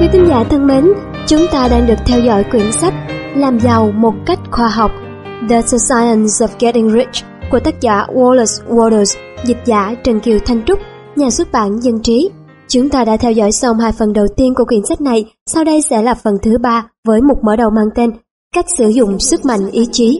Quý thính giả thân mến, chúng ta đang được theo dõi quyển sách Làm giàu một cách khoa học, That's the Science of Getting Rich của tác giả Wallace Wattles, dịch giả Trần Kiều Thanh Trúc, nhà xuất bản Dân Trí. Chúng ta đã theo dõi xong 2 phần đầu tiên của quyển sách này, sau đây sẽ là phần thứ 3 với mục mở đầu mang tên Cách sử dụng sức mạnh ý chí.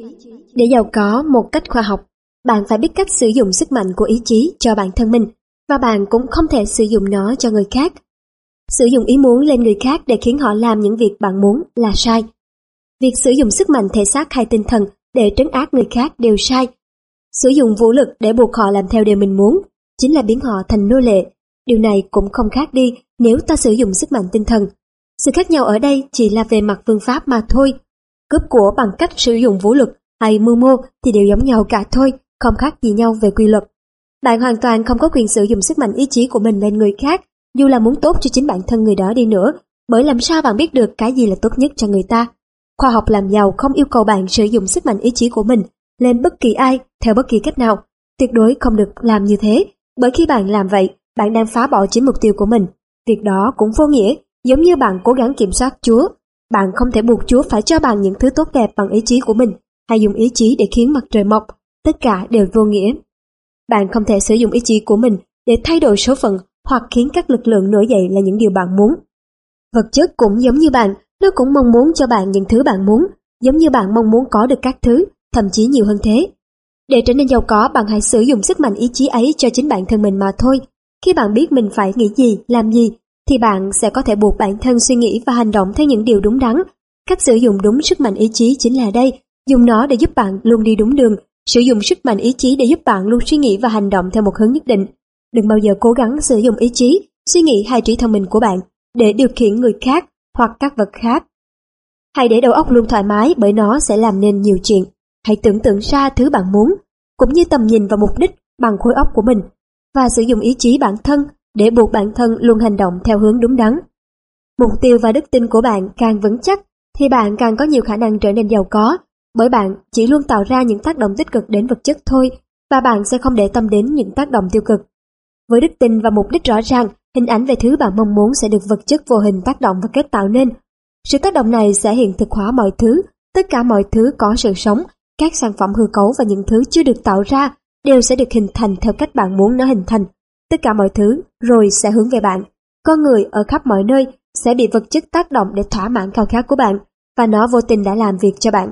Để giàu có một cách khoa học, bạn phải biết cách sử dụng sức mạnh của ý chí cho bản thân mình, và bạn cũng không thể sử dụng nó cho người khác. Sử dụng ý muốn lên người khác để khiến họ làm những việc bạn muốn là sai. Việc sử dụng sức mạnh thể xác hay tinh thần để trấn áp người khác đều sai. Sử dụng vũ lực để buộc họ làm theo điều mình muốn chính là biến họ thành nô lệ. Điều này cũng không khác đi nếu ta sử dụng sức mạnh tinh thần. Sự khác nhau ở đây chỉ là về mặt phương pháp mà thôi. Cướp của bằng cách sử dụng vũ lực hay mưu mô thì đều giống nhau cả thôi, không khác gì nhau về quy luật. Bạn hoàn toàn không có quyền sử dụng sức mạnh ý chí của mình lên người khác, dù là muốn tốt cho chính bản thân người đó đi nữa, bởi làm sao bạn biết được cái gì là tốt nhất cho người ta. Khoa học làm giàu không yêu cầu bạn sử dụng sức mạnh ý chí của mình lên bất kỳ ai, theo bất kỳ cách nào. Tuyệt đối không được làm như thế, bởi khi bạn làm vậy, bạn đang phá bỏ chính mục tiêu của mình. Việc đó cũng vô nghĩa, giống như bạn cố gắng kiểm soát Chúa. Bạn không thể buộc Chúa phải cho bạn những thứ tốt đẹp bằng ý chí của mình, hay dùng ý chí để khiến mặt trời mọc. Tất cả đều vô nghĩa. Bạn không thể sử dụng ý chí của mình để thay đổi số phận hoặc khiến các lực lượng nổi dậy là những điều bạn muốn. Vật chất cũng giống như bạn, nó cũng mong muốn cho bạn những thứ bạn muốn, giống như bạn mong muốn có được các thứ, thậm chí nhiều hơn thế. Để trở nên giàu có, bạn hãy sử dụng sức mạnh ý chí ấy cho chính bản thân mình mà thôi. Khi bạn biết mình phải nghĩ gì, làm gì, thì bạn sẽ có thể buộc bản thân suy nghĩ và hành động theo những điều đúng đắn. Cách sử dụng đúng sức mạnh ý chí chính là đây, dùng nó để giúp bạn luôn đi đúng đường, sử dụng sức mạnh ý chí để giúp bạn luôn suy nghĩ và hành động theo một hướng nhất định. Đừng bao giờ cố gắng sử dụng ý chí, suy nghĩ hay trí thông minh của bạn để điều khiển người khác hoặc các vật khác. Hãy để đầu óc luôn thoải mái, bởi nó sẽ làm nên nhiều chuyện. Hãy tưởng tượng ra thứ bạn muốn, cũng như tầm nhìn và mục đích bằng khối óc của mình, và sử dụng ý chí bản thân để buộc bản thân luôn hành động theo hướng đúng đắn. Mục tiêu và đức tin của bạn càng vững chắc thì bạn càng có nhiều khả năng trở nên giàu có, bởi bạn chỉ luôn tạo ra những tác động tích cực đến vật chất thôi, và bạn sẽ không để tâm đến những tác động tiêu cực. Với đức tin và mục đích rõ ràng, hình ảnh về thứ bạn mong muốn sẽ được vật chất vô hình tác động và kết tạo nên. Sự tác động này sẽ hiện thực hóa mọi thứ, tất cả mọi thứ có sự sống, các sản phẩm hư cấu và những thứ chưa được tạo ra đều sẽ được hình thành theo cách bạn muốn nó hình thành. Tất cả mọi thứ rồi sẽ hướng về bạn. Con người ở khắp mọi nơi sẽ bị vật chất tác động để thỏa mãn khao khát của bạn, và nó vô tình đã làm việc cho bạn.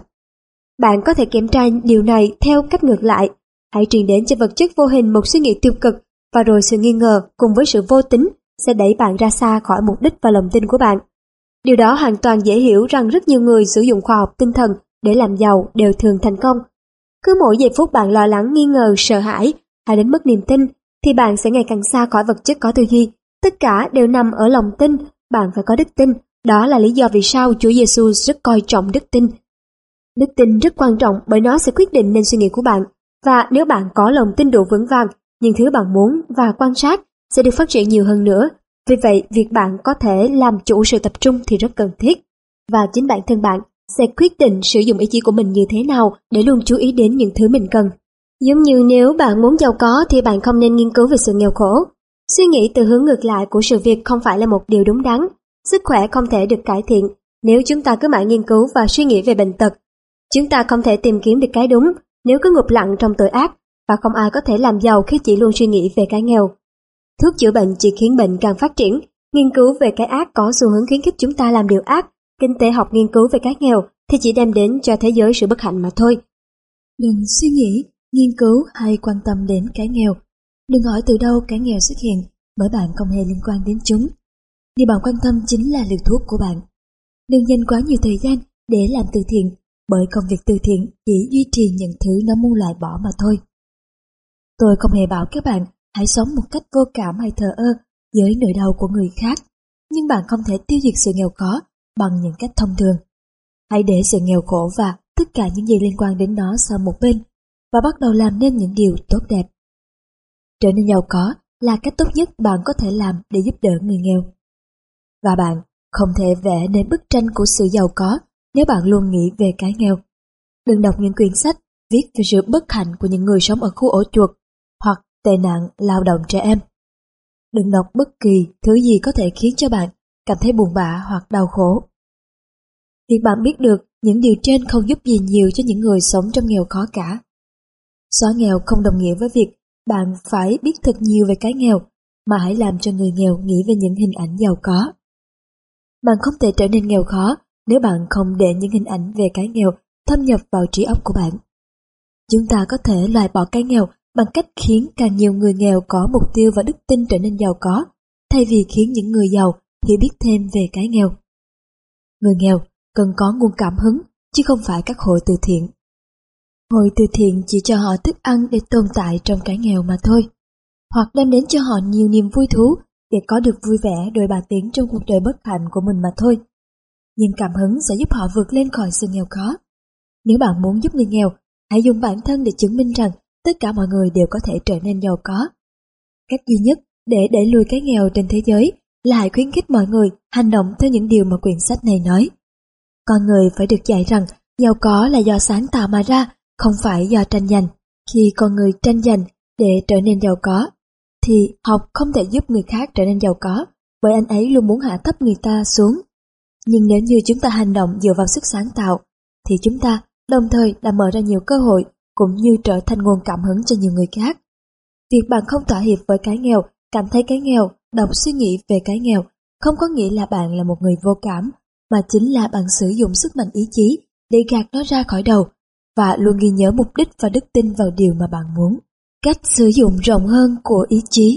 Bạn có thể kiểm tra điều này theo cách ngược lại. Hãy truyền đến cho vật chất vô hình một suy nghĩ tiêu cực, và rồi sự nghi ngờ cùng với sự vô tín sẽ đẩy bạn ra xa khỏi mục đích và lòng tin của bạn. Điều đó hoàn toàn dễ hiểu rằng rất nhiều người sử dụng khoa học tinh thần để làm giàu đều thường thành công. Cứ mỗi giây phút bạn lo lắng, nghi ngờ, sợ hãi hay đến mất niềm tin, thì bạn sẽ ngày càng xa khỏi vật chất có tư duy. Tất cả đều nằm ở lòng tin, bạn phải có đức tin. Đó là lý do vì sao Chúa Giêsu rất coi trọng đức tin. Đức tin rất quan trọng bởi nó sẽ quyết định nên suy nghĩ của bạn, và nếu bạn có lòng tin đủ vững vàng, những thứ bạn muốn và quan sát sẽ được phát triển nhiều hơn nữa. Vì vậy, việc bạn có thể làm chủ sự tập trung thì rất cần thiết, và chính bản thân bạn sẽ quyết định sử dụng ý chí của mình như thế nào để luôn chú ý đến những thứ mình cần. Giống như nếu bạn muốn giàu có thì bạn không nên nghiên cứu về sự nghèo khổ. Suy nghĩ từ hướng ngược lại của sự việc không phải là một điều đúng đắn. Sức khỏe không thể được cải thiện nếu chúng ta cứ mãi nghiên cứu và suy nghĩ về bệnh tật. Chúng ta không thể tìm kiếm được cái đúng nếu cứ ngụp lặn trong tội ác, và không ai có thể làm giàu khi chỉ luôn suy nghĩ về cái nghèo. Thuốc chữa bệnh chỉ khiến bệnh càng phát triển. Nghiên cứu về cái ác có xu hướng khuyến khích chúng ta làm điều ác. Kinh tế học nghiên cứu về cái nghèo thì chỉ đem đến cho thế giới sự bất hạnh mà thôi. Đừng suy nghĩ, nghiên cứu hay quan tâm đến cái nghèo. Đừng hỏi từ đâu cái nghèo xuất hiện, bởi bạn không hề liên quan đến chúng. Điều bạn quan tâm chính là liều thuốc của bạn. Đừng dành quá nhiều thời gian để làm từ thiện, bởi công việc từ thiện chỉ duy trì những thứ nó muốn loại bỏ mà thôi. Tôi không hề bảo các bạn hãy sống một cách vô cảm hay thờ ơ với nỗi đau của người khác, nhưng bạn không thể tiêu diệt sự nghèo khó bằng những cách thông thường. Hãy để sự nghèo khổ và tất cả những gì liên quan đến nó sang một bên, và bắt đầu làm nên những điều tốt đẹp. Trở nên giàu có là cách tốt nhất bạn có thể làm để giúp đỡ người nghèo. Và bạn không thể vẽ nên bức tranh của sự giàu có nếu bạn luôn nghĩ về cái nghèo. Đừng đọc những quyển sách viết về sự bất hạnh của những người sống ở khu ổ chuột hoặc tệ nạn lao động trẻ em. Đừng đọc bất kỳ thứ gì có thể khiến cho bạn cảm thấy buồn bã hoặc đau khổ. Việc bạn biết được những điều trên không giúp gì nhiều cho những người sống trong nghèo khó cả. Xóa nghèo không đồng nghĩa với việc bạn phải biết thật nhiều về cái nghèo, mà hãy làm cho người nghèo nghĩ về những hình ảnh giàu có. Bạn không thể trở nên nghèo khó nếu bạn không để những hình ảnh về cái nghèo thâm nhập vào trí óc của bạn. Chúng ta có thể loại bỏ cái nghèo bằng cách khiến càng nhiều người nghèo có mục tiêu và đức tin trở nên giàu có, thay vì khiến những người giàu hiểu biết thêm về cái nghèo. Người nghèo cần có nguồn cảm hứng, chứ không phải các hội từ thiện. Hội từ thiện chỉ cho họ thức ăn để tồn tại trong cái nghèo mà thôi, hoặc đem đến cho họ nhiều niềm vui thú để có được vui vẻ đôi ba tiếng trong cuộc đời bất hạnh của mình mà thôi. Nhưng cảm hứng sẽ giúp họ vượt lên khỏi sự nghèo khó. Nếu bạn muốn giúp người nghèo, hãy dùng bản thân để chứng minh rằng tất cả mọi người đều có thể trở nên giàu có. Cách duy nhất để đẩy lùi cái nghèo trên thế giới là hãy khuyến khích mọi người hành động theo những điều mà quyển sách này nói. Con người phải được dạy rằng giàu có là do sáng tạo mà ra, không phải do tranh giành. Khi con người tranh giành để trở nên giàu có, thì học không thể giúp người khác trở nên giàu có, bởi anh ấy luôn muốn hạ thấp người ta xuống. Nhưng nếu như chúng ta hành động dựa vào sức sáng tạo, thì chúng ta đồng thời đã mở ra nhiều cơ hội cũng như trở thành nguồn cảm hứng cho nhiều người khác. Việc bạn không thỏa hiệp với cái nghèo, cảm thấy cái nghèo, đọc suy nghĩ về cái nghèo, không có nghĩa là bạn là một người vô cảm, mà chính là bạn sử dụng sức mạnh ý chí để gạt nó ra khỏi đầu, và luôn ghi nhớ mục đích và đức tin vào điều mà bạn muốn. Cách sử dụng rộng hơn của ý chí.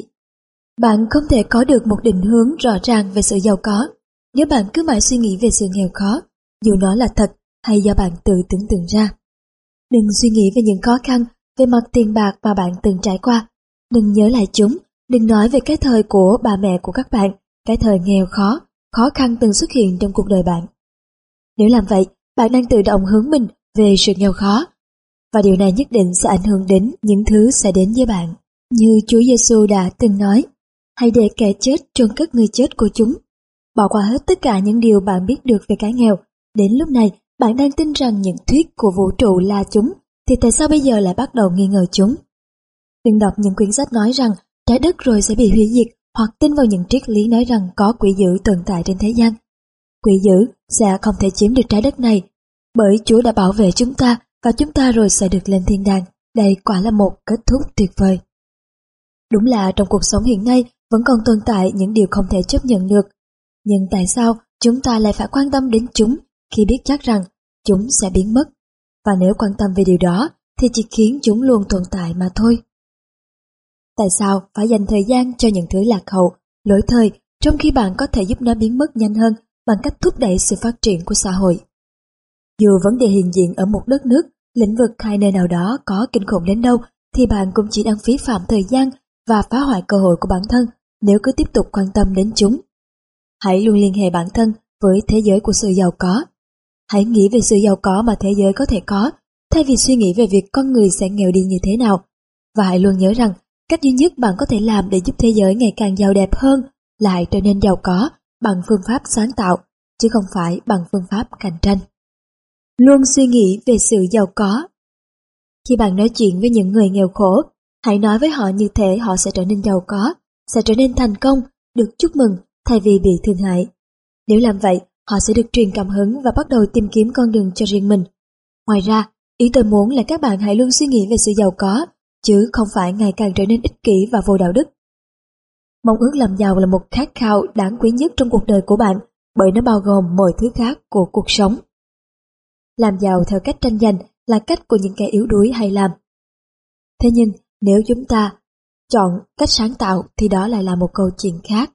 Bạn không thể có được một định hướng rõ ràng về sự giàu có nếu bạn cứ mãi suy nghĩ về sự nghèo khó, dù nó là thật hay do bạn tự tưởng tượng ra. Đừng suy nghĩ về những khó khăn về mặt tiền bạc mà bạn từng trải qua. Đừng nhớ lại chúng. Đừng nói về cái thời của bà mẹ của các bạn, cái thời nghèo khó khăn từng xuất hiện trong cuộc đời bạn. Nếu làm vậy, bạn đang tự động hướng mình về sự nghèo khó, và điều này nhất định sẽ ảnh hưởng đến những thứ sẽ đến với bạn. Như Chúa Giêsu đã từng nói, hãy để kẻ chết chôn cất người chết của chúng. Bỏ qua hết tất cả những điều bạn biết được về cái nghèo. Đến lúc này, bạn đang tin rằng những thuyết của vũ trụ là chúng, thì tại sao bây giờ lại bắt đầu nghi ngờ chúng? Đừng đọc những quyển sách nói rằng trái đất rồi sẽ bị hủy diệt, hoặc tin vào những triết lý nói rằng có quỷ dữ tồn tại trên thế gian. Quỷ dữ sẽ không thể chiếm được trái đất này, bởi Chúa đã bảo vệ chúng ta và chúng ta rồi sẽ được lên thiên đàng. Đây quả là một kết thúc tuyệt vời. Đúng là trong cuộc sống hiện nay vẫn còn tồn tại những điều không thể chấp nhận được. Nhưng tại sao chúng ta lại phải quan tâm đến chúng khi biết chắc rằng chúng sẽ biến mất? Và nếu quan tâm về điều đó thì chỉ khiến chúng luôn tồn tại mà thôi. Tại sao phải dành thời gian cho những thứ lạc hậu, lỗi thời, trong khi bạn có thể giúp nó biến mất nhanh hơn bằng cách thúc đẩy sự phát triển của xã hội? Dù vấn đề hiện diện ở một đất nước, lĩnh vực hay nơi nào đó có kinh khủng đến đâu, thì bạn cũng chỉ đang phí phạm thời gian và phá hoại cơ hội của bản thân nếu cứ tiếp tục quan tâm đến chúng. Hãy luôn liên hệ bản thân với thế giới của sự giàu có. Hãy nghĩ về sự giàu có mà thế giới có thể có, thay vì suy nghĩ về việc con người sẽ nghèo đi như thế nào. Và hãy luôn nhớ rằng, cách duy nhất bạn có thể làm để giúp thế giới ngày càng giàu đẹp hơn là hãy trở nên giàu có bằng phương pháp sáng tạo, chứ không phải bằng phương pháp cạnh tranh. Luôn suy nghĩ về sự giàu có. Khi bạn nói chuyện với những người nghèo khổ, hãy nói với họ như thể họ sẽ trở nên giàu có, sẽ trở nên thành công, được chúc mừng thay vì bị thương hại. Nếu làm vậy, họ sẽ được truyền cảm hứng và bắt đầu tìm kiếm con đường cho riêng mình. Ngoài ra, ý tôi muốn là các bạn hãy luôn suy nghĩ về sự giàu có, chứ không phải ngày càng trở nên ích kỷ và vô đạo đức. Mong ước làm giàu là một khát khao đáng quý nhất trong cuộc đời của bạn, bởi nó bao gồm mọi thứ khác của cuộc sống. Làm giàu theo cách tranh giành là cách của những kẻ yếu đuối hay làm. Thế nhưng, nếu chúng ta chọn cách sáng tạo thì đó lại là một câu chuyện khác.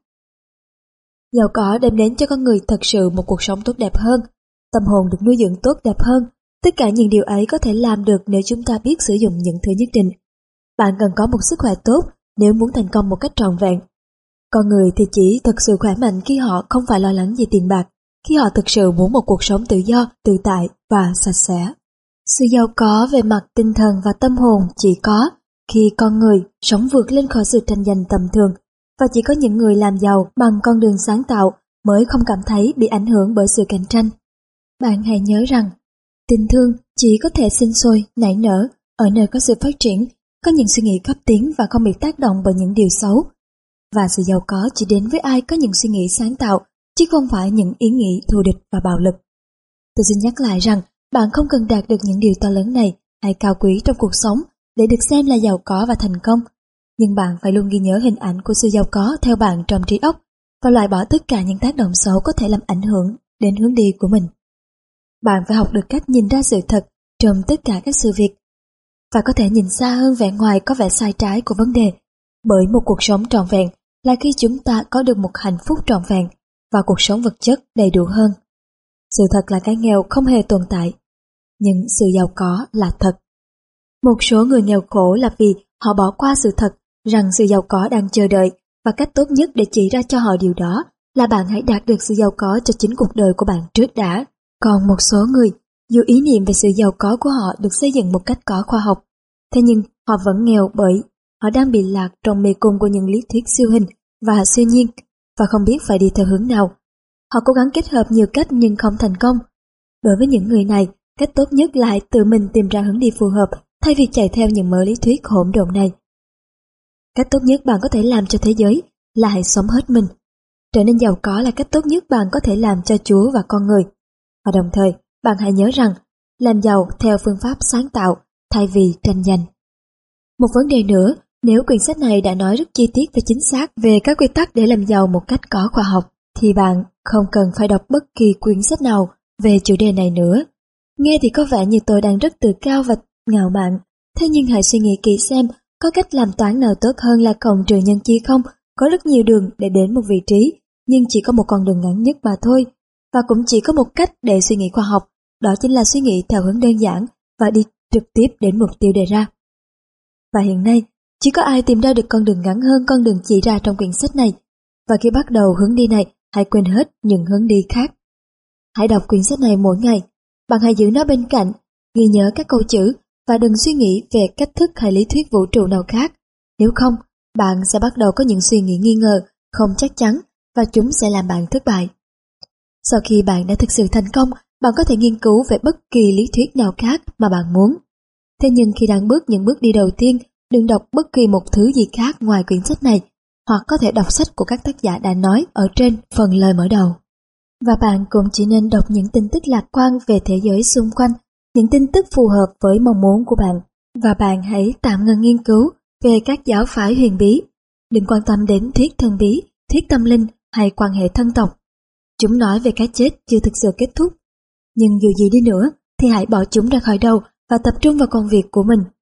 Giàu có đem đến cho con người thật sự một cuộc sống tốt đẹp hơn, tâm hồn được nuôi dưỡng tốt đẹp hơn. Tất cả những điều ấy có thể làm được nếu chúng ta biết sử dụng những thứ nhất định. Bạn cần có một sức khỏe tốt nếu muốn thành công một cách trọn vẹn. Con người thì chỉ thực sự khỏe mạnh khi họ không phải lo lắng về tiền bạc, khi họ thực sự muốn một cuộc sống tự do, tự tại và sạch sẽ. Sự giàu có về mặt tinh thần và tâm hồn chỉ có khi con người sống vượt lên khỏi sự tranh giành tầm thường, và chỉ có những người làm giàu bằng con đường sáng tạo mới không cảm thấy bị ảnh hưởng bởi sự cạnh tranh. Bạn hãy nhớ rằng, tình thương chỉ có thể sinh sôi, nảy nở ở nơi có sự phát triển, có những suy nghĩ cấp tiến và không bị tác động bởi những điều xấu. Và sự giàu có chỉ đến với ai có những suy nghĩ sáng tạo chứ không phải những ý nghĩ thù địch và bạo lực. Tôi xin nhắc lại rằng bạn không cần đạt được những điều to lớn này hay cao quý trong cuộc sống để được xem là giàu có và thành công, nhưng bạn phải luôn ghi nhớ hình ảnh của sự giàu có theo bạn trong trí óc và loại bỏ tất cả những tác động xấu có thể làm ảnh hưởng đến hướng đi của mình. Bạn phải học được cách nhìn ra sự thật trong tất cả các sự việc và có thể nhìn xa hơn vẻ ngoài có vẻ sai trái của vấn đề, bởi một cuộc sống trọn vẹn là khi chúng ta có được một hạnh phúc trọn vẹn và cuộc sống vật chất đầy đủ hơn. Sự thật là cái nghèo không hề tồn tại, nhưng sự giàu có là thật. Một số người nghèo khổ là vì họ bỏ qua sự thật rằng sự giàu có đang chờ đợi, và cách tốt nhất để chỉ ra cho họ điều đó là bạn hãy đạt được sự giàu có cho chính cuộc đời của bạn trước đã. Còn một số người, dù ý niệm về sự giàu có của họ được xây dựng một cách có khoa học, thế nhưng họ vẫn nghèo bởi họ đang bị lạc trong mê cung của những lý thuyết siêu hình và siêu nhiên và không biết phải đi theo hướng nào. Họ cố gắng kết hợp nhiều cách nhưng không thành công. Đối với những người này, cách tốt nhất là hãy tự mình tìm ra hướng đi phù hợp thay vì chạy theo những mớ lý thuyết hỗn độn này. Cách tốt nhất bạn có thể làm cho thế giới là hãy sống hết mình. Trở nên giàu có là cách tốt nhất bạn có thể làm cho Chúa và con người. Và đồng thời, bạn hãy nhớ rằng, làm giàu theo phương pháp sáng tạo thay vì tranh giành. Một vấn đề nữa, nếu quyển sách này đã nói rất chi tiết và chính xác về các quy tắc để làm giàu một cách có khoa học, thì bạn không cần phải đọc bất kỳ quyển sách nào về chủ đề này nữa. Nghe thì có vẻ như tôi đang rất tự cao và ngạo mạn, thế nhưng hãy suy nghĩ kỹ xem có cách làm toán nào tốt hơn là cộng trừ nhân chia không? Có rất nhiều đường để đến một vị trí, nhưng chỉ có một con đường ngắn nhất mà thôi. Và cũng chỉ có một cách để suy nghĩ khoa học, đó chính là suy nghĩ theo hướng đơn giản và đi trực tiếp đến mục tiêu đề ra. Và hiện nay, chỉ có ai tìm ra được con đường ngắn hơn con đường chỉ ra trong quyển sách này. Và khi bắt đầu hướng đi này, hãy quên hết những hướng đi khác. Hãy đọc quyển sách này mỗi ngày. Bạn hãy giữ nó bên cạnh, ghi nhớ các câu chữ và đừng suy nghĩ về cách thức hay lý thuyết vũ trụ nào khác. Nếu không, bạn sẽ bắt đầu có những suy nghĩ nghi ngờ, không chắc chắn và chúng sẽ làm bạn thất bại. Sau khi bạn đã thực sự thành công, bạn có thể nghiên cứu về bất kỳ lý thuyết nào khác mà bạn muốn. Thế nhưng khi đang bước những bước đi đầu tiên, đừng đọc bất kỳ một thứ gì khác ngoài quyển sách này, hoặc có thể đọc sách của các tác giả đã nói ở trên phần lời mở đầu. Và bạn cũng chỉ nên đọc những tin tức lạc quan về thế giới xung quanh, những tin tức phù hợp với mong muốn của bạn. Và bạn hãy tạm ngừng nghiên cứu về các giáo phái huyền bí. Đừng quan tâm đến thuyết thần bí, thuyết tâm linh hay quan hệ thân tộc. Chúng nói về cái chết chưa thực sự kết thúc. Nhưng dù gì đi nữa thì hãy bỏ chúng ra khỏi đầu và tập trung vào công việc của mình.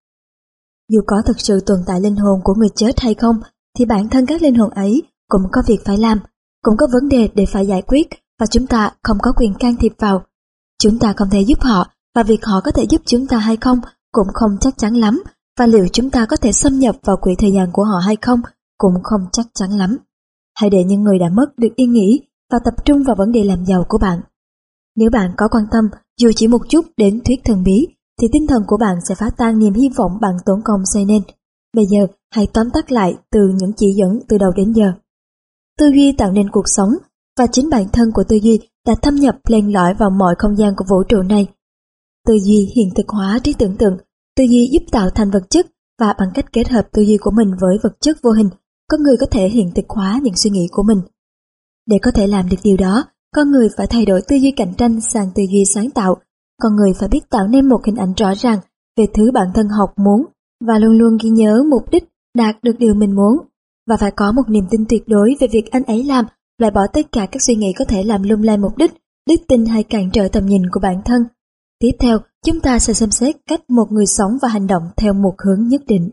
Dù có thực sự tồn tại linh hồn của người chết hay không, thì bản thân các linh hồn ấy cũng có việc phải làm, cũng có vấn đề để phải giải quyết và chúng ta không có quyền can thiệp vào. Chúng ta không thể giúp họ và việc họ có thể giúp chúng ta hay không cũng không chắc chắn lắm, và liệu chúng ta có thể xâm nhập vào quỹ thời gian của họ hay không cũng không chắc chắn lắm. Hãy để những người đã mất được yên nghỉ và tập trung vào vấn đề làm giàu của bạn. Nếu bạn có quan tâm dù chỉ một chút đến thuyết thần bí, thì tinh thần của bạn sẽ phá tan niềm hy vọng bạn tốn công xây nên. Bây giờ, hãy tóm tắt lại từ những chỉ dẫn từ đầu đến giờ. Tư duy tạo nên cuộc sống, và chính bản thân của tư duy đã thâm nhập len lỏi vào mọi không gian của vũ trụ này. Tư duy hiện thực hóa trí tưởng tượng, tư duy giúp tạo thành vật chất, và bằng cách kết hợp tư duy của mình với vật chất vô hình, con người có thể hiện thực hóa những suy nghĩ của mình. Để có thể làm được điều đó, con người phải thay đổi tư duy cạnh tranh sang tư duy sáng tạo. Con người phải biết tạo nên một hình ảnh rõ ràng về thứ bản thân học muốn và luôn luôn ghi nhớ mục đích đạt được điều mình muốn, và phải có một niềm tin tuyệt đối về việc anh ấy làm, loại bỏ tất cả các suy nghĩ có thể làm lung lay mục đích, đức tin hay cản trở tầm nhìn của bản thân. Tiếp theo, chúng ta sẽ xem xét cách một người sống và hành động theo một hướng nhất định.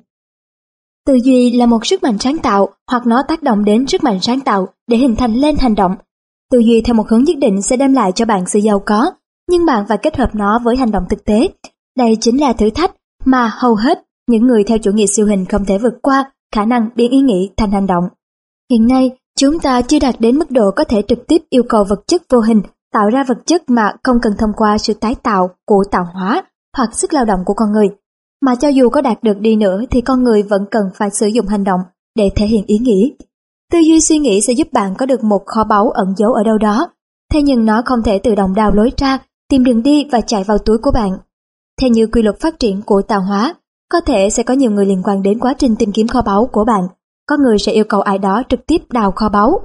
Tư duy là một sức mạnh sáng tạo, hoặc nó tác động đến sức mạnh sáng tạo để hình thành lên hành động. Tư duy theo một hướng nhất định sẽ đem lại cho bạn sự giàu có, nhưng bạn phải kết hợp nó với hành động thực tế. Đây chính là thử thách mà hầu hết những người theo chủ nghĩa siêu hình không thể vượt qua, khả năng biến ý nghĩ thành hành động. Hiện nay, chúng ta chưa đạt đến mức độ có thể trực tiếp yêu cầu vật chất vô hình tạo ra vật chất mà không cần thông qua sự tái tạo của tạo hóa hoặc sức lao động của con người. Mà cho dù có đạt được đi nữa thì con người vẫn cần phải sử dụng hành động để thể hiện ý nghĩ. Tư duy suy nghĩ sẽ giúp bạn có được một kho báu ẩn giấu ở đâu đó, thế nhưng nó không thể tự động đào lối ra, tìm đường đi và chạy vào túi của bạn. Theo như quy luật phát triển của tạo hóa, có thể sẽ có nhiều người liên quan đến quá trình tìm kiếm kho báu của bạn. Có người sẽ yêu cầu ai đó trực tiếp đào kho báu.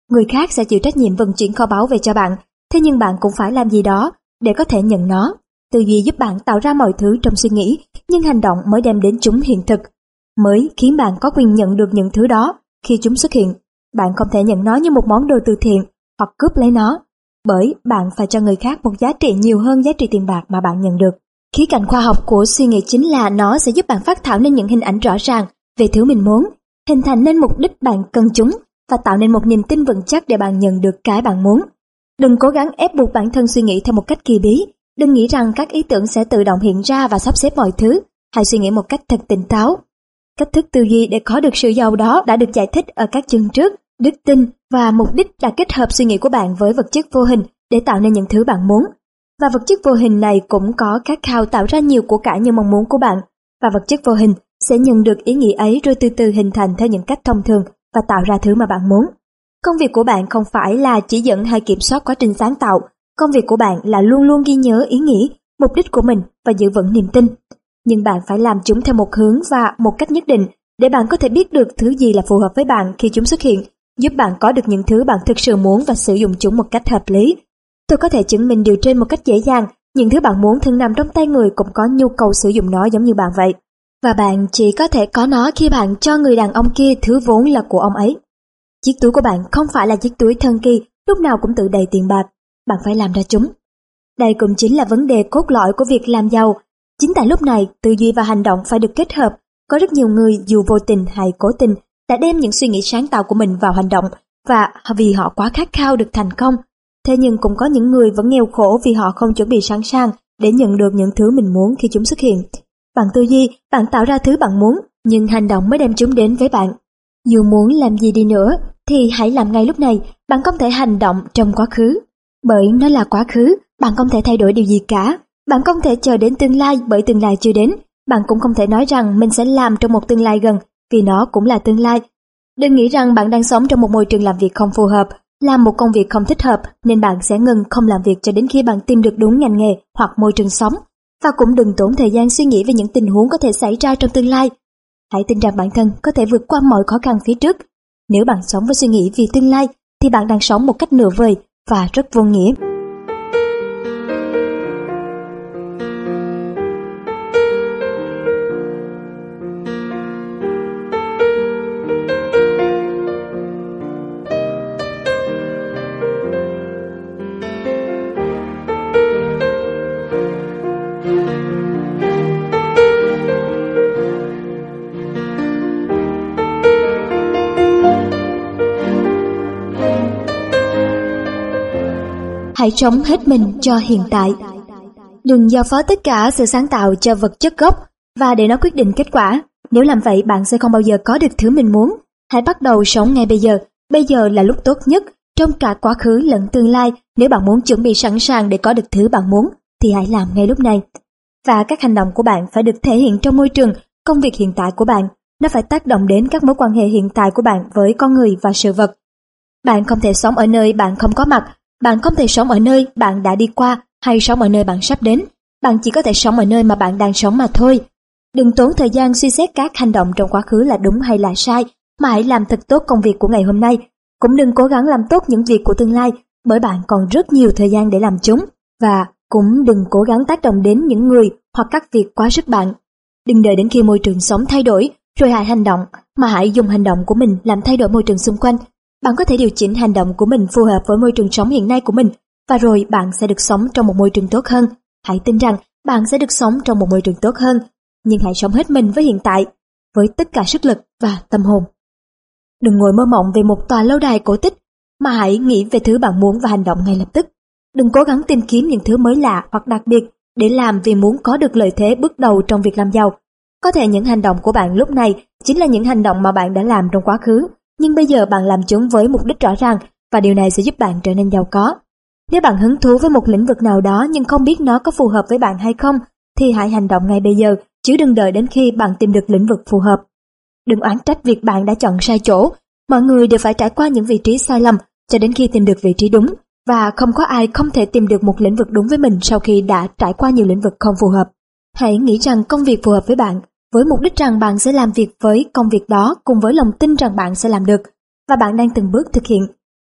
Người khác sẽ chịu trách nhiệm vận chuyển kho báu về cho bạn, thế nhưng bạn cũng phải làm gì đó để có thể nhận nó. Tư duy giúp bạn tạo ra mọi thứ trong suy nghĩ, nhưng hành động mới đem đến chúng hiện thực, mới khiến bạn có quyền nhận được những thứ đó khi chúng xuất hiện. Bạn không thể nhận nó như một món đồ từ thiện hoặc cướp lấy nó, bởi bạn phải cho người khác một giá trị nhiều hơn giá trị tiền bạc mà bạn nhận được. Khía cạnh khoa học của suy nghĩ chính là nó sẽ giúp bạn phát thảo nên những hình ảnh rõ ràng về thứ mình muốn, hình thành nên mục đích bạn cần chúng và tạo nên một niềm tin vững chắc để bạn nhận được cái bạn muốn. Đừng cố gắng ép buộc bản thân suy nghĩ theo một cách kỳ bí. Đừng nghĩ rằng các ý tưởng sẽ tự động hiện ra và sắp xếp mọi thứ. Hãy suy nghĩ một cách thật tỉnh táo. Cách thức tư duy để có được sự giàu đó đã được giải thích ở các chương trước. Đức tin và mục đích là kết hợp suy nghĩ của bạn với vật chất vô hình để tạo nên những thứ bạn muốn. Và vật chất vô hình này cũng có khát khao tạo ra nhiều của cải như mong muốn của bạn. Và vật chất vô hình sẽ nhận được ý nghĩ ấy rồi từ từ hình thành theo những cách thông thường và tạo ra thứ mà bạn muốn. Công việc của bạn không phải là chỉ dẫn hay kiểm soát quá trình sáng tạo. Công việc của bạn là luôn luôn ghi nhớ ý nghĩ, mục đích của mình và giữ vững niềm tin. Nhưng bạn phải làm chúng theo một hướng và một cách nhất định để bạn có thể biết được thứ gì là phù hợp với bạn khi chúng xuất hiện, giúp bạn có được những thứ bạn thực sự muốn và sử dụng chúng một cách hợp lý. Tôi có thể chứng minh điều trên một cách dễ dàng. Những thứ bạn muốn thường nằm trong tay người cũng có nhu cầu sử dụng nó giống như bạn vậy. Và bạn chỉ có thể có nó khi bạn cho người đàn ông kia thứ vốn là của ông ấy. Chiếc túi của bạn không phải là chiếc túi thần kỳ, lúc nào cũng tự đầy tiền bạc. Bạn phải làm ra chúng. Đây cũng chính là vấn đề cốt lõi của việc làm giàu. Chính tại lúc này, tư duy và hành động phải được kết hợp. Có rất nhiều người dù vô tình hay cố tình đã đem những suy nghĩ sáng tạo của mình vào hành động và vì họ quá khát khao được thành công. Thế nhưng cũng có những người vẫn nghèo khổ vì họ không chuẩn bị sẵn sàng để nhận được những thứ mình muốn khi chúng xuất hiện. Bằng tư duy, bạn tạo ra thứ bạn muốn, nhưng hành động mới đem chúng đến với bạn. Dù muốn làm gì đi nữa, thì hãy làm ngay lúc này. Bạn không thể hành động trong quá khứ, bởi nó là quá khứ. Bạn không thể thay đổi điều gì cả. Bạn không thể chờ đến tương lai, bởi tương lai chưa đến. Bạn cũng không thể nói rằng mình sẽ làm trong một tương lai gần, vì nó cũng là tương lai. Đừng nghĩ rằng bạn đang sống trong một môi trường làm việc không phù hợp, làm một công việc không thích hợp, nên bạn sẽ ngừng không làm việc cho đến khi bạn tìm được đúng ngành nghề hoặc môi trường sống. Và cũng đừng tốn thời gian suy nghĩ về những tình huống có thể xảy ra trong tương lai. Hãy tin rằng bản thân có thể vượt qua mọi khó khăn phía trước. Nếu bạn sống với suy nghĩ vì tương lai, thì bạn đang sống một cách nửa vời và rất vô nghĩa. Hãy sống hết mình cho hiện tại. Đừng giao phó tất cả sự sáng tạo cho vật chất gốc và để nó quyết định kết quả. Nếu làm vậy, bạn sẽ không bao giờ có được thứ mình muốn. Hãy bắt đầu sống ngay bây giờ. Bây giờ là lúc tốt nhất trong cả quá khứ lẫn tương lai. Nếu bạn muốn chuẩn bị sẵn sàng để có được thứ bạn muốn, thì hãy làm ngay lúc này. Và các hành động của bạn phải được thể hiện trong môi trường, công việc hiện tại của bạn. Nó phải tác động đến các mối quan hệ hiện tại của bạn với con người và sự vật. Bạn không thể sống ở nơi bạn không có mặt. Bạn không thể sống ở nơi bạn đã đi qua hay sống ở nơi bạn sắp đến. Bạn chỉ có thể sống ở nơi mà bạn đang sống mà thôi. Đừng tốn thời gian suy xét các hành động trong quá khứ là đúng hay là sai, mà hãy làm thật tốt công việc của ngày hôm nay. Cũng đừng cố gắng làm tốt những việc của tương lai, bởi bạn còn rất nhiều thời gian để làm chúng. Và cũng đừng cố gắng tác động đến những người hoặc các việc quá sức bạn. Đừng đợi đến khi môi trường sống thay đổi rồi hãy hành động, mà hãy dùng hành động của mình làm thay đổi môi trường xung quanh. Bạn có thể điều chỉnh hành động của mình phù hợp với môi trường sống hiện nay của mình, và rồi bạn sẽ được sống trong một môi trường tốt hơn. Hãy tin rằng bạn sẽ được sống trong một môi trường tốt hơn, nhưng hãy sống hết mình với hiện tại, với tất cả sức lực và tâm hồn. Đừng ngồi mơ mộng về một tòa lâu đài cổ tích, mà hãy nghĩ về thứ bạn muốn và hành động ngay lập tức. Đừng cố gắng tìm kiếm những thứ mới lạ hoặc đặc biệt để làm vì muốn có được lợi thế bước đầu trong việc làm giàu. Có thể những hành động của bạn lúc này chính là những hành động mà bạn đã làm trong quá khứ, nhưng bây giờ bạn làm chúng với mục đích rõ ràng, và điều này sẽ giúp bạn trở nên giàu có. Nếu bạn hứng thú với một lĩnh vực nào đó nhưng không biết nó có phù hợp với bạn hay không, thì hãy hành động ngay bây giờ, chứ đừng đợi đến khi bạn tìm được lĩnh vực phù hợp. Đừng oán trách việc bạn đã chọn sai chỗ. Mọi người đều phải trải qua những vị trí sai lầm cho đến khi tìm được vị trí đúng, và không có ai không thể tìm được một lĩnh vực đúng với mình sau khi đã trải qua nhiều lĩnh vực không phù hợp. Hãy nghĩ rằng công việc phù hợp với bạn, với mục đích rằng bạn sẽ làm việc với công việc đó cùng với lòng tin rằng bạn sẽ làm được, và bạn đang từng bước thực hiện.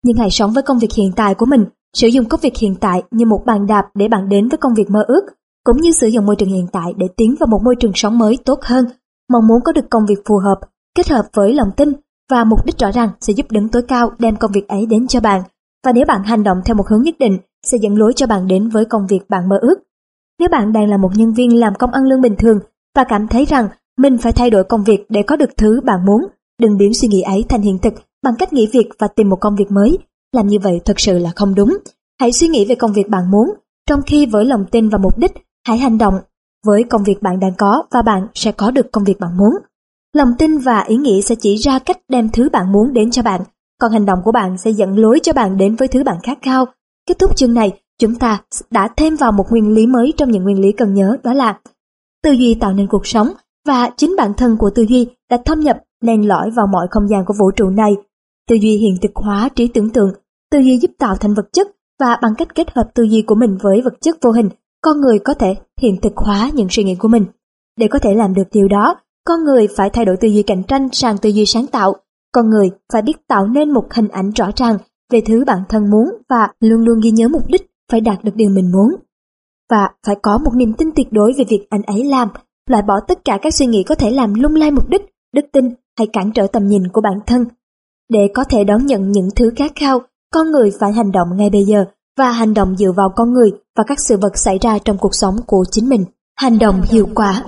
Nhưng hãy sống với công việc hiện tại của mình, sử dụng công việc hiện tại như một bàn đạp để bạn đến với công việc mơ ước, cũng như sử dụng môi trường hiện tại để tiến vào một môi trường sống mới tốt hơn. Mong muốn có được công việc phù hợp, kết hợp với lòng tin và mục đích rõ ràng sẽ giúp Đấng Tối Cao đem công việc ấy đến cho bạn. Và nếu bạn hành động theo một hướng nhất định, sẽ dẫn lối cho bạn đến với công việc bạn mơ ước. Nếu bạn đang là một nhân viên làm công ăn lương bình thường và cảm thấy rằng mình phải thay đổi công việc để có được thứ bạn muốn, đừng biến suy nghĩ ấy thành hiện thực bằng cách nghỉ việc và tìm một công việc mới. Làm như vậy thật sự là không đúng. Hãy suy nghĩ về công việc bạn muốn, trong khi với lòng tin và mục đích, hãy hành động với công việc bạn đang có và bạn sẽ có được công việc bạn muốn. Lòng tin và ý nghĩ sẽ chỉ ra cách đem thứ bạn muốn đến cho bạn, còn hành động của bạn sẽ dẫn lối cho bạn đến với thứ bạn khát khao. Kết thúc chương này, chúng ta đã thêm vào một nguyên lý mới trong những nguyên lý cần nhớ, đó là tư duy tạo nên cuộc sống, và chính bản thân của tư duy đã thâm nhập len lỏi vào mọi không gian của vũ trụ này. Tư duy hiện thực hóa trí tưởng tượng, tư duy giúp tạo thành vật chất, và bằng cách kết hợp tư duy của mình với vật chất vô hình, con người có thể hiện thực hóa những suy nghĩ của mình. Để có thể làm được điều đó, con người phải thay đổi tư duy cạnh tranh sang tư duy sáng tạo. Con người phải biết tạo nên một hình ảnh rõ ràng về thứ bản thân muốn và luôn luôn ghi nhớ mục đích phải đạt được điều mình muốn. Và phải có một niềm tin tuyệt đối về việc anh ấy làm, loại bỏ tất cả các suy nghĩ có thể làm lung lay mục đích, đức tin hay cản trở tầm nhìn của bản thân. Để có thể đón nhận những thứ khát khao, con người phải hành động ngay bây giờ và hành động dựa vào con người và các sự vật xảy ra trong cuộc sống của chính mình. Hành động hiệu quả.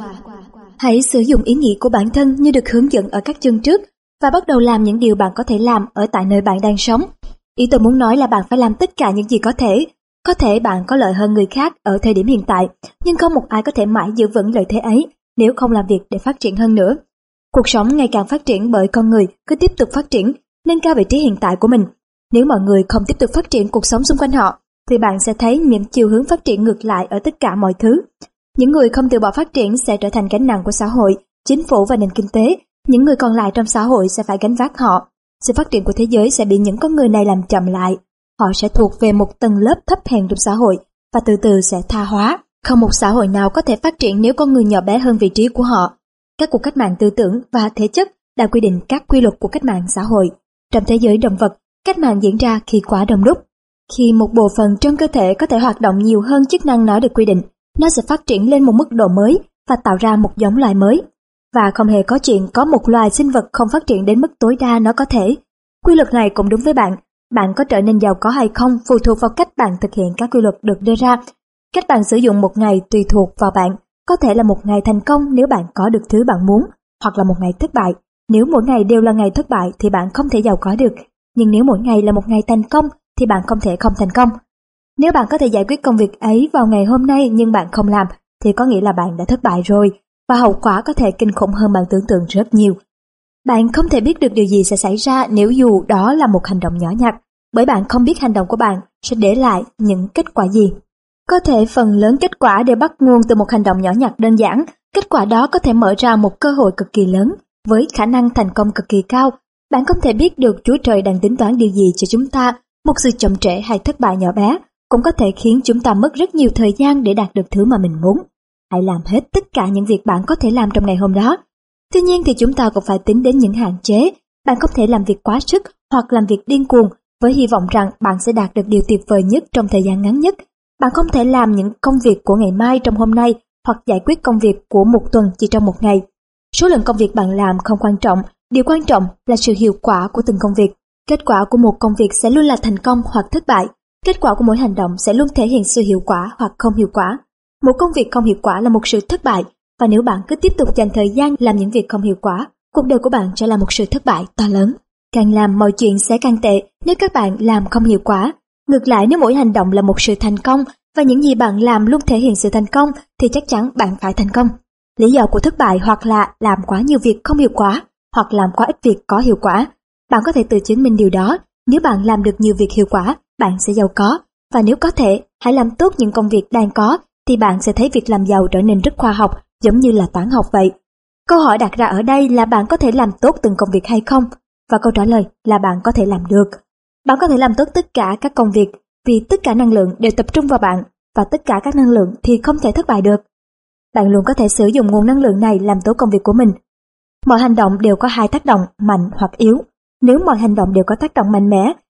Hãy sử dụng ý nghĩ của bản thân như được hướng dẫn ở các chương trước và bắt đầu làm những điều bạn có thể làm ở tại nơi bạn đang sống. Ý tôi muốn nói là bạn phải làm tất cả những gì có thể. Có thể bạn có lợi hơn người khác ở thời điểm hiện tại, nhưng không một ai có thể mãi giữ vững lợi thế ấy nếu không làm việc để phát triển hơn nữa. Cuộc sống ngày càng phát triển bởi con người cứ tiếp tục phát triển, nâng cao vị trí hiện tại của mình. Nếu mọi người không tiếp tục phát triển cuộc sống xung quanh họ, thì bạn sẽ thấy những chiều hướng phát triển ngược lại ở tất cả mọi thứ. Những người không từ bỏ phát triển sẽ trở thành gánh nặng của xã hội, chính phủ và nền kinh tế. Những người còn lại trong xã hội sẽ phải gánh vác họ. Sự phát triển của thế giới sẽ bị những con người này làm chậm lại. Họ sẽ thuộc về một tầng lớp thấp hèn trong xã hội và từ từ sẽ tha hóa. Không một xã hội nào có thể phát triển nếu con người nhỏ bé hơn vị trí của họ. Các cuộc cách mạng tư tưởng và thể chất đã quy định các quy luật của cách mạng xã hội. Trong thế giới động vật, cách mạng diễn ra khi quá đông đúc. Khi một bộ phận trong cơ thể có thể hoạt động nhiều hơn chức năng nó được quy định, nó sẽ phát triển lên một mức độ mới và tạo ra một giống loài mới. Và không hề có chuyện có một loài sinh vật không phát triển đến mức tối đa nó có thể. Quy luật này cũng đúng với bạn. Bạn có trở nên giàu có hay không phụ thuộc vào cách bạn thực hiện các quy luật được đưa ra. Cách bạn sử dụng một ngày tùy thuộc vào bạn. Có thể là một ngày thành công nếu bạn có được thứ bạn muốn, hoặc là một ngày thất bại. Nếu mỗi ngày đều là ngày thất bại thì bạn không thể giàu có được. Nhưng nếu mỗi ngày là một ngày thành công thì bạn không thể không thành công. Nếu bạn có thể giải quyết công việc ấy vào ngày hôm nay nhưng bạn không làm, thì có nghĩa là bạn đã thất bại rồi, và hậu quả có thể kinh khủng hơn bạn tưởng tượng rất nhiều. Bạn không thể biết được điều gì sẽ xảy ra nếu dù đó là một hành động nhỏ nhặt, bởi bạn không biết hành động của bạn sẽ để lại những kết quả gì. Có thể phần lớn kết quả đều bắt nguồn từ một hành động nhỏ nhặt đơn giản. Kết quả đó có thể mở ra một cơ hội cực kỳ lớn, với khả năng thành công cực kỳ cao. Bạn không thể biết được Chúa Trời đang tính toán điều gì cho chúng ta. Một sự chậm trễ hay thất bại nhỏ bé cũng có thể khiến chúng ta mất rất nhiều thời gian để đạt được thứ mà mình muốn. Hãy làm hết tất cả những việc bạn có thể làm trong ngày hôm đó. Tuy nhiên thì chúng ta cũng phải tính đến những hạn chế. Bạn không thể làm việc quá sức hoặc làm việc điên cuồng với hy vọng rằng bạn sẽ đạt được điều tuyệt vời nhất trong thời gian ngắn nhất. Bạn không thể làm những công việc của ngày mai trong hôm nay hoặc giải quyết công việc của một tuần chỉ trong một ngày. Số lượng công việc bạn làm không quan trọng, điều quan trọng là sự hiệu quả của từng công việc. Kết quả của một công việc sẽ luôn là thành công hoặc thất bại. Kết quả của mỗi hành động sẽ luôn thể hiện sự hiệu quả hoặc không hiệu quả. Một công việc không hiệu quả là một sự thất bại, và nếu bạn cứ tiếp tục dành thời gian làm những việc không hiệu quả, cuộc đời của bạn sẽ là một sự thất bại to lớn. Càng làm mọi chuyện sẽ càng tệ nếu các bạn làm không hiệu quả. Ngược lại, nếu mỗi hành động là một sự thành công và những gì bạn làm luôn thể hiện sự thành công thì chắc chắn bạn phải thành công. Lý do của thất bại hoặc là làm quá nhiều việc không hiệu quả, hoặc làm quá ít việc có hiệu quả. Bạn có thể tự chứng minh điều đó. Nếu bạn làm được nhiều việc hiệu quả, bạn sẽ giàu có. Và nếu có thể, hãy làm tốt những công việc đang có, thì bạn sẽ thấy việc làm giàu trở nên rất khoa học, giống như là toán học vậy. Câu hỏi đặt ra ở đây là bạn có thể làm tốt từng công việc hay không? Và câu trả lời là bạn có thể làm được. Bạn có thể làm tốt tất cả các công việc, vì tất cả năng lượng đều tập trung vào bạn, và tất cả các năng lượng thì không thể thất bại được. Bạn luôn có thể sử dụng nguồn năng lượng này làm tốt công việc của mình. Mọi hành động đều có hai tác động, mạnh hoặc yếu. Nếu mọi hành động đều có tác động mạnh mẽ,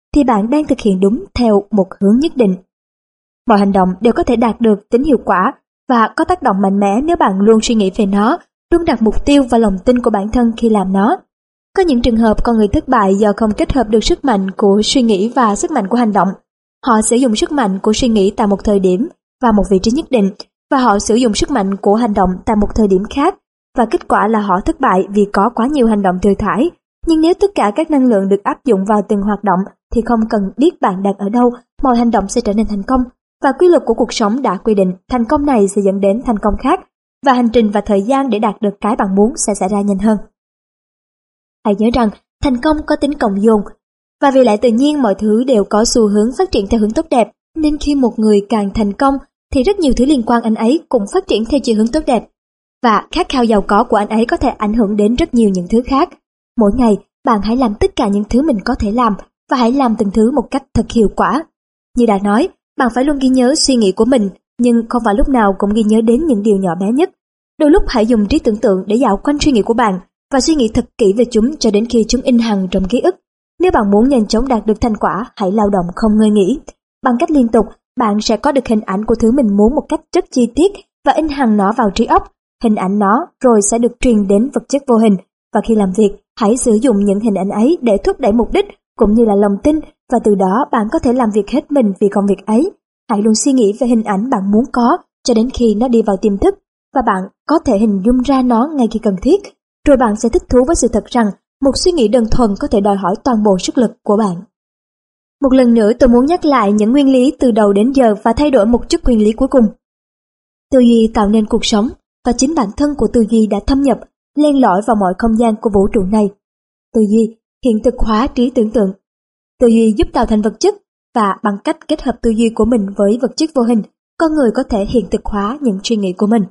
thì bạn đang thực hiện đúng theo một hướng nhất định. Mọi hành động đều có thể đạt được tính hiệu quả và có tác động mạnh mẽ nếu bạn luôn suy nghĩ về nó, luôn đặt mục tiêu và lòng tin của bản thân khi làm nó. Có những trường hợp con người thất bại do không kết hợp được sức mạnh của suy nghĩ và sức mạnh của hành động. Họ sử dụng sức mạnh của suy nghĩ tại một thời điểm và một vị trí nhất định, và họ sử dụng sức mạnh của hành động tại một thời điểm khác, và kết quả là họ thất bại vì có quá nhiều hành động thừa thãi. Nhưng nếu tất cả các năng lượng được áp dụng vào từng hoạt động thì không cần biết bạn đặt ở đâu, mọi hành động sẽ trở nên thành công. Và quy luật của cuộc sống đã quy định thành công này sẽ dẫn đến thành công khác, và hành trình và thời gian để đạt được cái bạn muốn sẽ xảy ra nhanh hơn. Hãy nhớ rằng thành công có tính cộng dồn, và vì lẽ tự nhiên mọi thứ đều có xu hướng phát triển theo hướng tốt đẹp, nên khi một người càng thành công thì rất nhiều thứ liên quan anh ấy cũng phát triển theo chiều hướng tốt đẹp, và khát khao giàu có của anh ấy có thể ảnh hưởng đến rất nhiều những thứ khác. Mỗi ngày bạn hãy làm tất cả những thứ mình có thể làm, và hãy làm từng thứ một cách thật hiệu quả. Như đã nói, bạn phải luôn ghi nhớ suy nghĩ của mình, nhưng không phải lúc nào cũng ghi nhớ đến những điều nhỏ bé nhất. Đôi lúc hãy dùng trí tưởng tượng để dạo quanh suy nghĩ của bạn và suy nghĩ thật kỹ về chúng cho đến khi chúng in hằn trong ký ức. Nếu bạn muốn nhanh chóng đạt được thành quả, hãy lao động không ngơi nghỉ. Bằng cách liên tục, bạn sẽ có được hình ảnh của thứ mình muốn một cách rất chi tiết và in hằn nó vào trí óc. Hình ảnh nó rồi sẽ được truyền đến vật chất vô hình, và khi làm việc, hãy sử dụng những hình ảnh ấy để thúc đẩy mục đích cũng như là lòng tin, và từ đó bạn có thể làm việc hết mình vì công việc ấy. Hãy luôn suy nghĩ về hình ảnh bạn muốn có cho đến khi nó đi vào tiềm thức, và bạn có thể hình dung ra nó ngay khi cần thiết. Rồi bạn sẽ thích thú với sự thật rằng một suy nghĩ đơn thuần có thể đòi hỏi toàn bộ sức lực của bạn. Một lần nữa tôi muốn nhắc lại những nguyên lý từ đầu đến giờ và thay đổi một chút nguyên lý cuối cùng. Tư duy tạo nên cuộc sống, và chính bản thân của tư duy đã thâm nhập, len lỏi vào mọi không gian của vũ trụ này. Tư duy hiện thực hóa trí tưởng tượng. Tư duy giúp tạo thành vật chất, và bằng cách kết hợp tư duy của mình với vật chất vô hình, con người có thể hiện thực hóa những suy nghĩ của mình.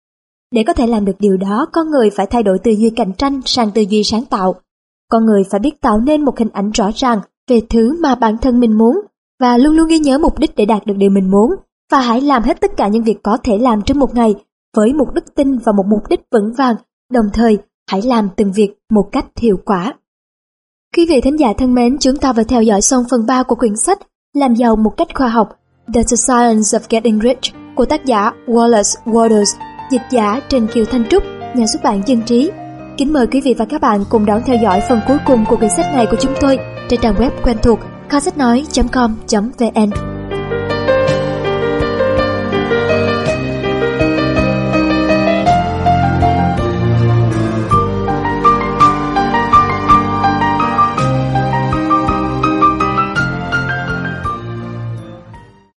Để có thể làm được điều đó, con người phải thay đổi tư duy cạnh tranh sang tư duy sáng tạo. Con người phải biết tạo nên một hình ảnh rõ ràng về thứ mà bản thân mình muốn, và luôn luôn ghi nhớ mục đích để đạt được điều mình muốn, và hãy làm hết tất cả những việc có thể làm trong một ngày với một đức tin và một mục đích vững vàng, đồng thời hãy làm từng việc một cách hiệu quả. Quý vị thính giả thân mến, chúng ta vừa theo dõi xong phần 3 của quyển sách Làm giàu một cách khoa học, The Science of Getting Rich của tác giả Wallace Wattles, dịch giả Trình Kiều Thanh Trúc, nhà xuất bản Dân Trí. Kính mời quý vị và các bạn cùng đón theo dõi phần cuối cùng của quyển sách này của chúng tôi trên trang web quen thuộc kho sách nói.com.vn.